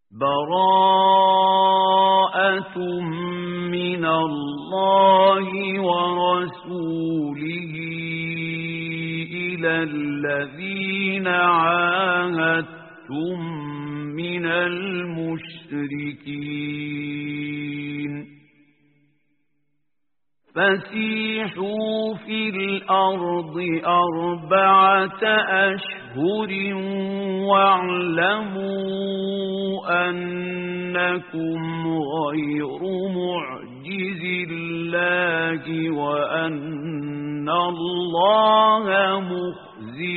براءة من الله ورسوله إلى الذين عاهدتم من المشركين فسيحوا في الأرض 4 أشهر واعلموا أنكم غير معجز الله وأن الله مخزي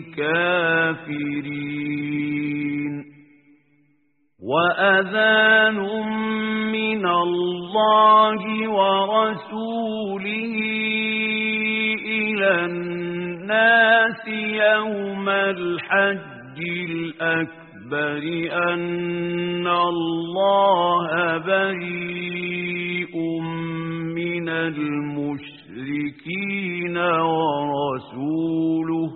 الكافرين وأذان من الله ورسوله إلى الناس يوم الحج الأكبر أن الله بريء من المشركين ورسوله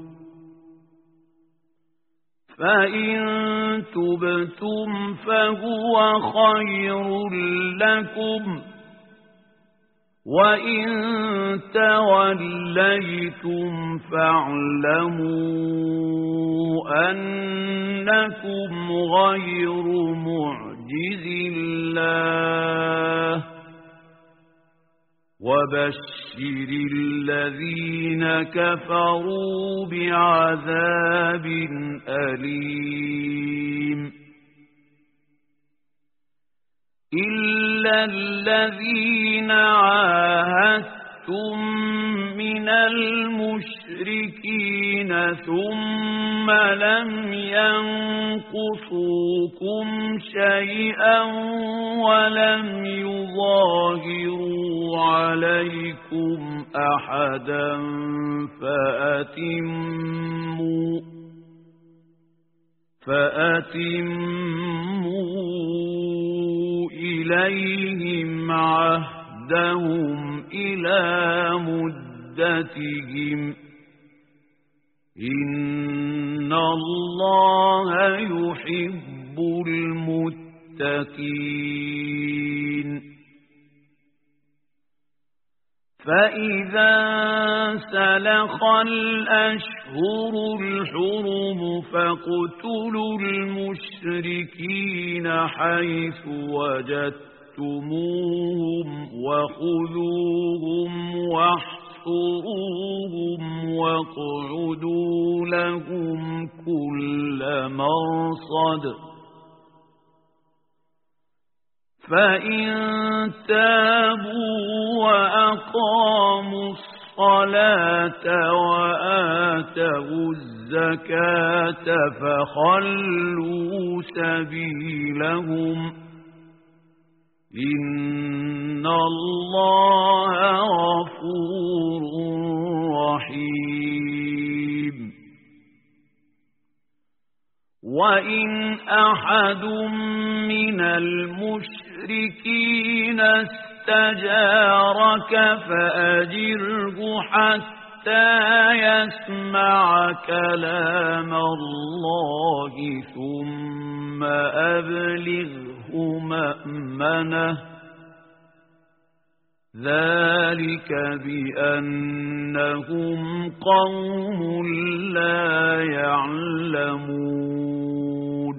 فإن تبتم فهو خير لكم وإن توليتم فاعلموا أنكم غير معجز الله وبشر الذين كفروا بعذاب أليم إلا الذين عاهدتم من المشركين ثم لم ينقصوكم شيئا ولم يظاهروا عليكم أحدا فأتموا إليهم عهدهم إلى مدتهم إن الله يحب المتقين فإذا سلخ الأشهر الحرم فاقتلوا المشركين حيث وجدتموهم وخذوهم واحصروهم واقعدوا لهم كل مرصد فإن تابوا وأقاموا الصلاة وآتوا الزكاة فخلوا سبيلهم إن الله غفور رحيم وإن أحد من المشركين استجارك فأجره حتى يسمع كلام الله ثم أبلغه مأمنه ذلك بأنهم قوم لا يعلمون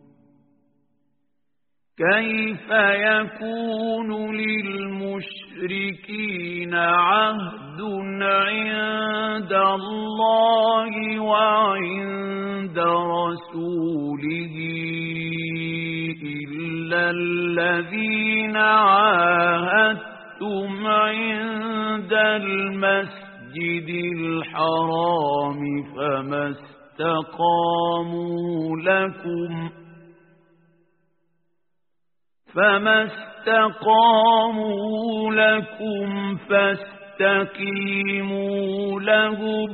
كيف يكون للمشركين عهد عند الله وعند رسوله إلا الذين عاهدتم عند المسجد الحرام فما استقاموا لكم فاستقيموا لهم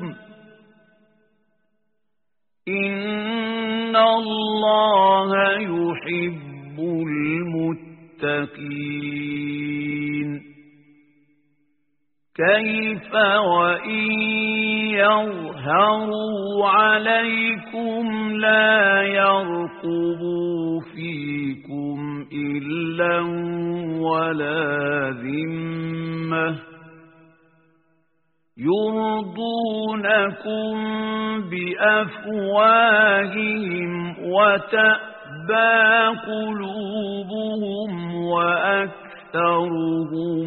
إن الله يحب المتقين كيف وإن يظهروا عليكم لا يرقبوا فيكم ولا ذمة يرضونكم بأفواههم وتأبى قلوبهم وأكثرهم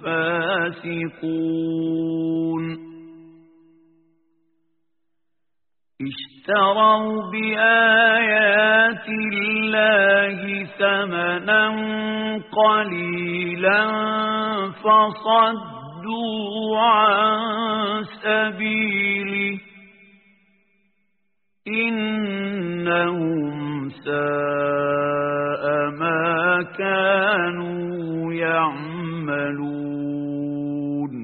فاسقون اشتروا بآيات الله ثمنا قليلا فصدوا عن سبيله إنهم ساء ما كانوا يعملون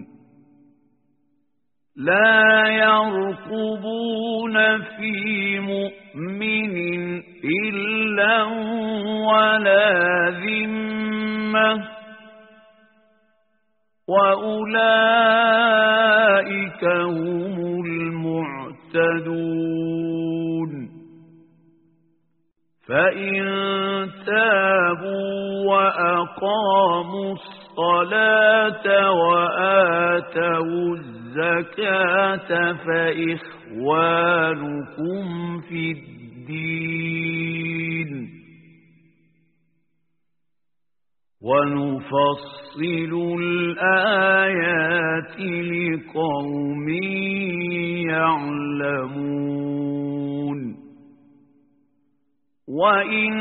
لا يرقبون في مؤمن إلا ولا ذمة وأولئك هم المعتدون فإن تابوا وأقاموا الصلاة وآتوا الزكاة فإخوانكم في الدين ونفصل الآيات لقوم يعلمون وإن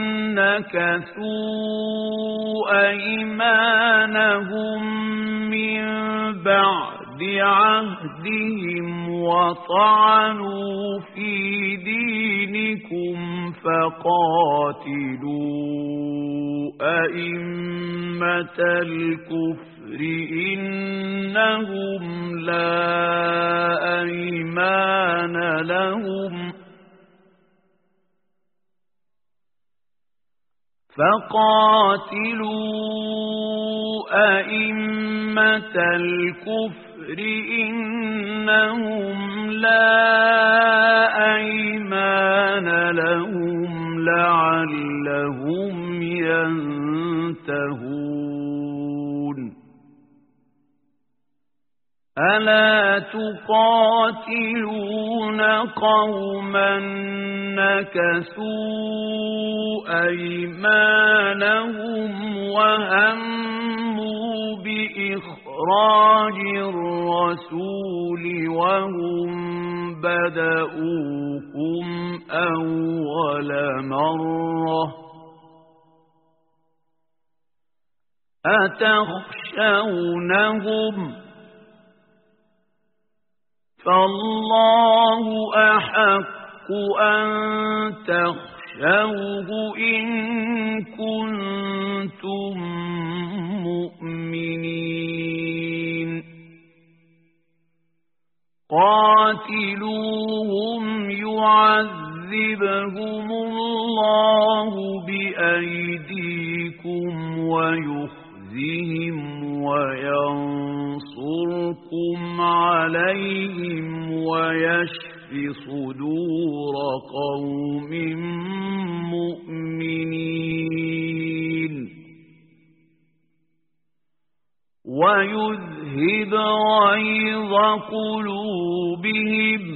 نكثوا أيمانهم من بعد عهدهم وطعنوا في دينكم فقاتلوا أئمة الكفر إنهم لا أيمان لهم أئمة الكفر إنهم لا أيمان لهم لعلهم ينتهون ألا تقاتلون قوما نكثوا أيمانهم وهموا بإخراج الرسول وهم بدؤوكم أول مرة أتخشونهم فالله أحق أن تخشوه إن كنتم مؤمنين قاتلوهم يعذبهم الله بأيديكم ويخزهم وينصركم عليهم ويشف صدور قوم مؤمنين ويذهب غيظ قلوبهم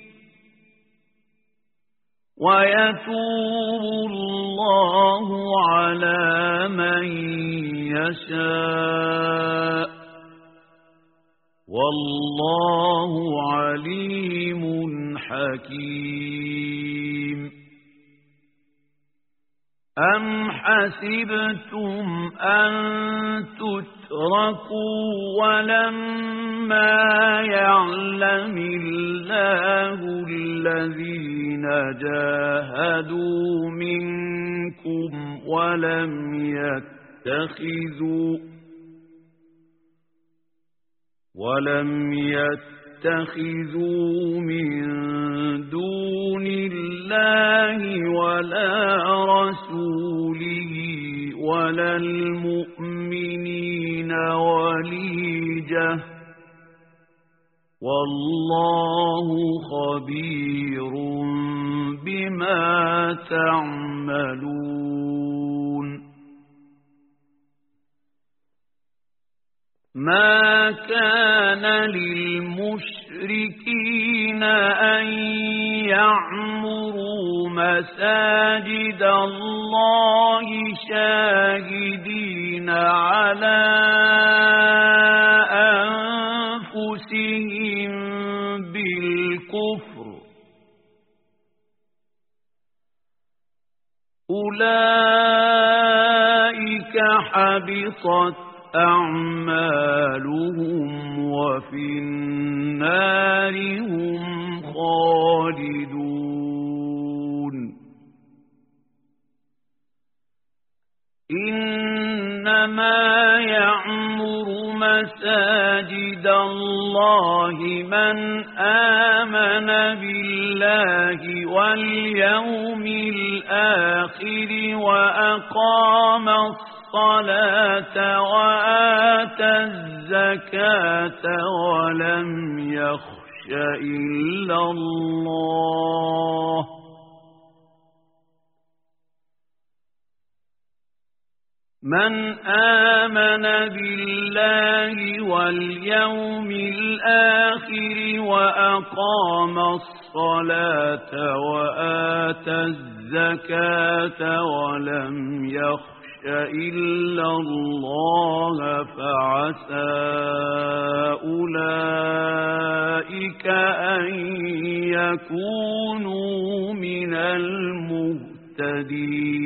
ويتوب الله على من يشاء والله عليم حكيم أم حسبتم أن تتركوا ولما يعلم الله الذين جاهدوا منكم ولم يتخذوا من دون الله ولا رسوله ولا المؤمنين وليجة والله خبير بما تعملون ما كان للمشركين أن يعمروا مساجد الله شاهدين على أنفسهم بالكفر أولئك حبطت أعمالهم وفي النار هم خالدون إنما يعمر مساجد الله من آمن بالله واليوم الآخر وأقام الصلاة وآتى الزكاة ولم يخش إلا الله من آمن بالله واليوم الآخر وأقام الصلاة وآتى الزكاة ولم يخش إلا الله فعسى أولئك أن يكونوا من المهتدين